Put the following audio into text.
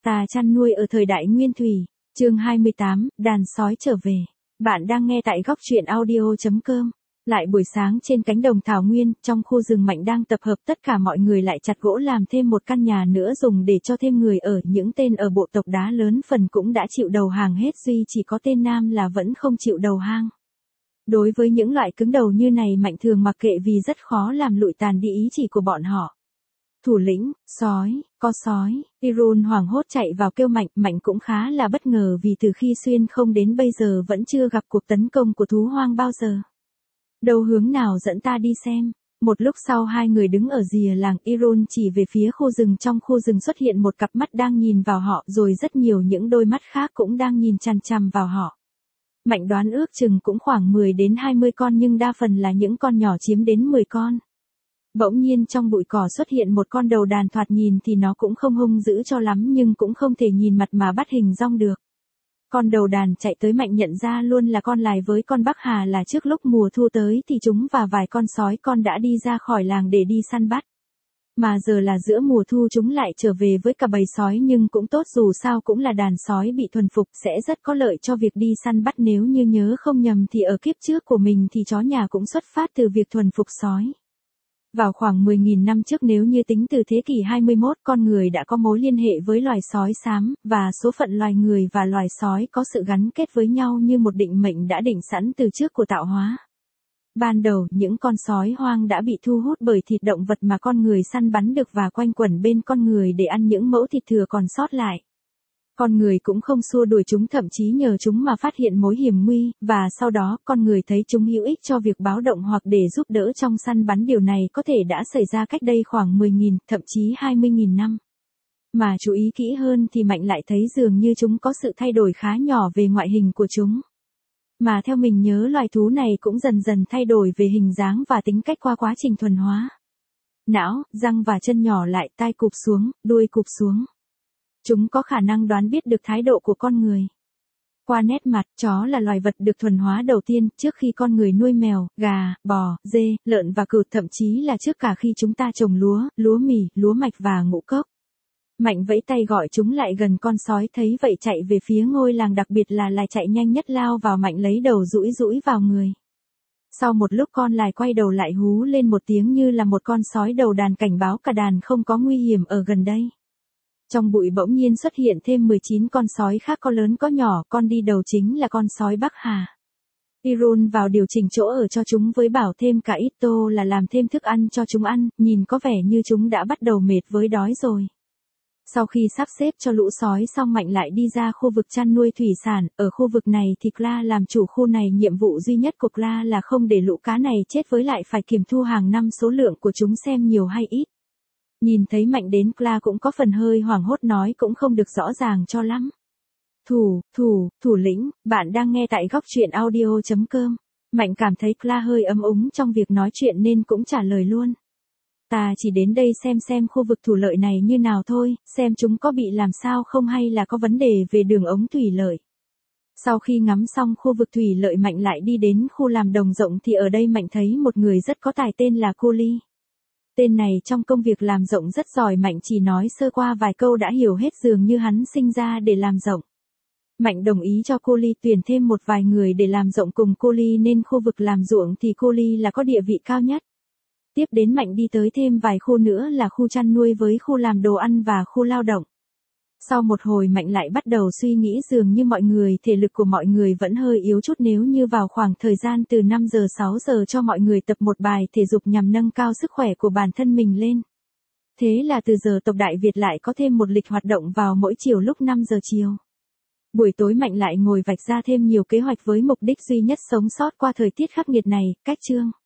Ta chăn nuôi ở thời đại Nguyên Thủy, chương 28, đàn sói trở về. Bạn đang nghe tại góc truyện audio.com. Lại buổi sáng trên cánh đồng thảo nguyên, trong khu rừng Mạnh đang tập hợp tất cả mọi người lại chặt gỗ làm thêm một căn nhà nữa dùng để cho thêm người ở. Những tên ở bộ tộc đá lớn phần cũng đã chịu đầu hàng hết, duy chỉ có tên Nam là vẫn không chịu đầu hàng. Đối với những loại cứng đầu như này Mạnh thường mặc kệ vì rất khó làm lụi tàn đi ý chỉ của bọn họ. Thủ lĩnh, sói, có sói, Irun hoảng hốt chạy vào kêu Mạnh. Mạnh cũng khá là bất ngờ vì từ khi xuyên không đến bây giờ vẫn chưa gặp cuộc tấn công của thú hoang bao giờ. Đâu hướng nào dẫn ta đi xem. Một lúc sau hai người đứng ở rìa làng, Irun chỉ về phía khu rừng. Trong khu rừng xuất hiện một cặp mắt đang nhìn vào họ, rồi rất nhiều những đôi mắt khác cũng đang nhìn chằm chằm vào họ. Mạnh đoán ước chừng cũng khoảng 10 đến 20 con nhưng đa phần là những con nhỏ chiếm đến 10 con. Bỗng nhiên trong bụi cỏ xuất hiện một con đầu đàn, thoạt nhìn thì nó cũng không hung dữ cho lắm nhưng cũng không thể nhìn mặt mà bắt hình dong được. Con đầu đàn chạy tới Mạnh nhận ra luôn là con lài với con Bắc Hà, là trước lúc mùa thu tới thì chúng và vài con sói con đã đi ra khỏi làng để đi săn bắt. Mà giờ là giữa mùa thu chúng lại trở về với cả bầy sói, nhưng cũng tốt dù sao cũng là đàn sói bị thuần phục, sẽ rất có lợi cho việc đi săn bắt. Nếu như nhớ không nhầm thì ở kiếp trước của mình thì chó nhà cũng xuất phát từ việc thuần phục sói. Vào khoảng 10.000 năm trước, nếu như tính từ thế kỷ 21, con người đã có mối liên hệ với loài sói xám, và số phận loài người và loài sói có sự gắn kết với nhau như một định mệnh đã định sẵn từ trước của tạo hóa. Ban đầu, những con sói hoang đã bị thu hút bởi thịt động vật mà con người săn bắn được và quanh quẩn bên con người để ăn những mẫu thịt thừa còn sót lại. Con người cũng không xua đuổi chúng, thậm chí nhờ chúng mà phát hiện mối hiểm nguy, và sau đó con người thấy chúng hữu ích cho việc báo động hoặc để giúp đỡ trong săn bắn. Điều này có thể đã xảy ra cách đây khoảng 10.000, thậm chí 20.000 năm. Mà chú ý kỹ hơn thì Mạnh lại thấy dường như chúng có sự thay đổi khá nhỏ về ngoại hình của chúng. Mà theo mình nhớ loài thú này cũng dần dần thay đổi về hình dáng và tính cách qua quá trình thuần hóa. Não, răng và chân nhỏ lại, tai cụp xuống, đuôi cụp xuống. Chúng có khả năng đoán biết được thái độ của con người. Qua nét mặt, chó là loài vật được thuần hóa đầu tiên, trước khi con người nuôi mèo, gà, bò, dê, lợn và cừu, thậm chí là trước cả khi chúng ta trồng lúa, lúa mì, lúa mạch và ngũ cốc. Mạnh vẫy tay gọi chúng lại gần. Con sói thấy vậy chạy về phía ngôi làng, đặc biệt là lài chạy nhanh nhất lao vào Mạnh lấy đầu dũi dũi vào người. Sau một lúc con lài quay đầu lại hú lên một tiếng như là một con sói đầu đàn cảnh báo cả đàn không có nguy hiểm ở gần đây. Trong bụi bỗng nhiên xuất hiện thêm 19 con sói khác, có lớn có nhỏ, con đi đầu chính là con sói Bắc Hà. Irun vào điều chỉnh chỗ ở cho chúng với bảo thêm cả ít tô là làm thêm thức ăn cho chúng ăn, nhìn có vẻ như chúng đã bắt đầu mệt với đói rồi. Sau khi sắp xếp cho lũ sói xong, Mạnh lại đi ra khu vực chăn nuôi thủy sản. Ở khu vực này thì Kla làm chủ khu này, nhiệm vụ duy nhất của Kla là không để lũ cá này chết, với lại phải kiểm thu hàng năm số lượng của chúng xem nhiều hay ít. Nhìn thấy Mạnh đến, Kla cũng có phần hơi hoảng hốt, nói cũng không được rõ ràng cho lắm. Thủ lĩnh, bạn đang nghe tại góc truyện audio.com. Mạnh cảm thấy Kla hơi ấm úng trong việc nói chuyện nên cũng trả lời luôn. Ta chỉ đến đây xem khu vực thủy lợi này như nào thôi, xem chúng có bị làm sao không hay là có vấn đề về đường ống thủy lợi. Sau khi ngắm xong khu vực thủy lợi, Mạnh lại đi đến khu làm đồng rộng thì ở đây Mạnh thấy một người rất có tài tên là Coli. Tên này trong công việc làm rộng rất giỏi, Mạnh chỉ nói sơ qua vài câu đã hiểu hết, dường như hắn sinh ra để làm rộng. Mạnh đồng ý cho Coli tuyển thêm một vài người để làm rộng cùng Coli, nên khu vực làm ruộng thì Coli là có địa vị cao nhất. Tiếp đến Mạnh đi tới thêm vài khu nữa là khu chăn nuôi với khu làm đồ ăn và khu lao động. Sau một hồi Mạnh lại bắt đầu suy nghĩ, dường như thể lực của mọi người vẫn hơi yếu chút, nếu như vào khoảng thời gian từ 5 giờ 6 giờ cho mọi người tập một bài thể dục nhằm nâng cao sức khỏe của bản thân mình lên. Thế là từ giờ tộc Đại Việt lại có thêm một lịch hoạt động vào mỗi chiều lúc 5 giờ chiều. Buổi tối Mạnh lại ngồi vạch ra thêm nhiều kế hoạch với mục đích duy nhất sống sót qua thời tiết khắc nghiệt này. Cách chương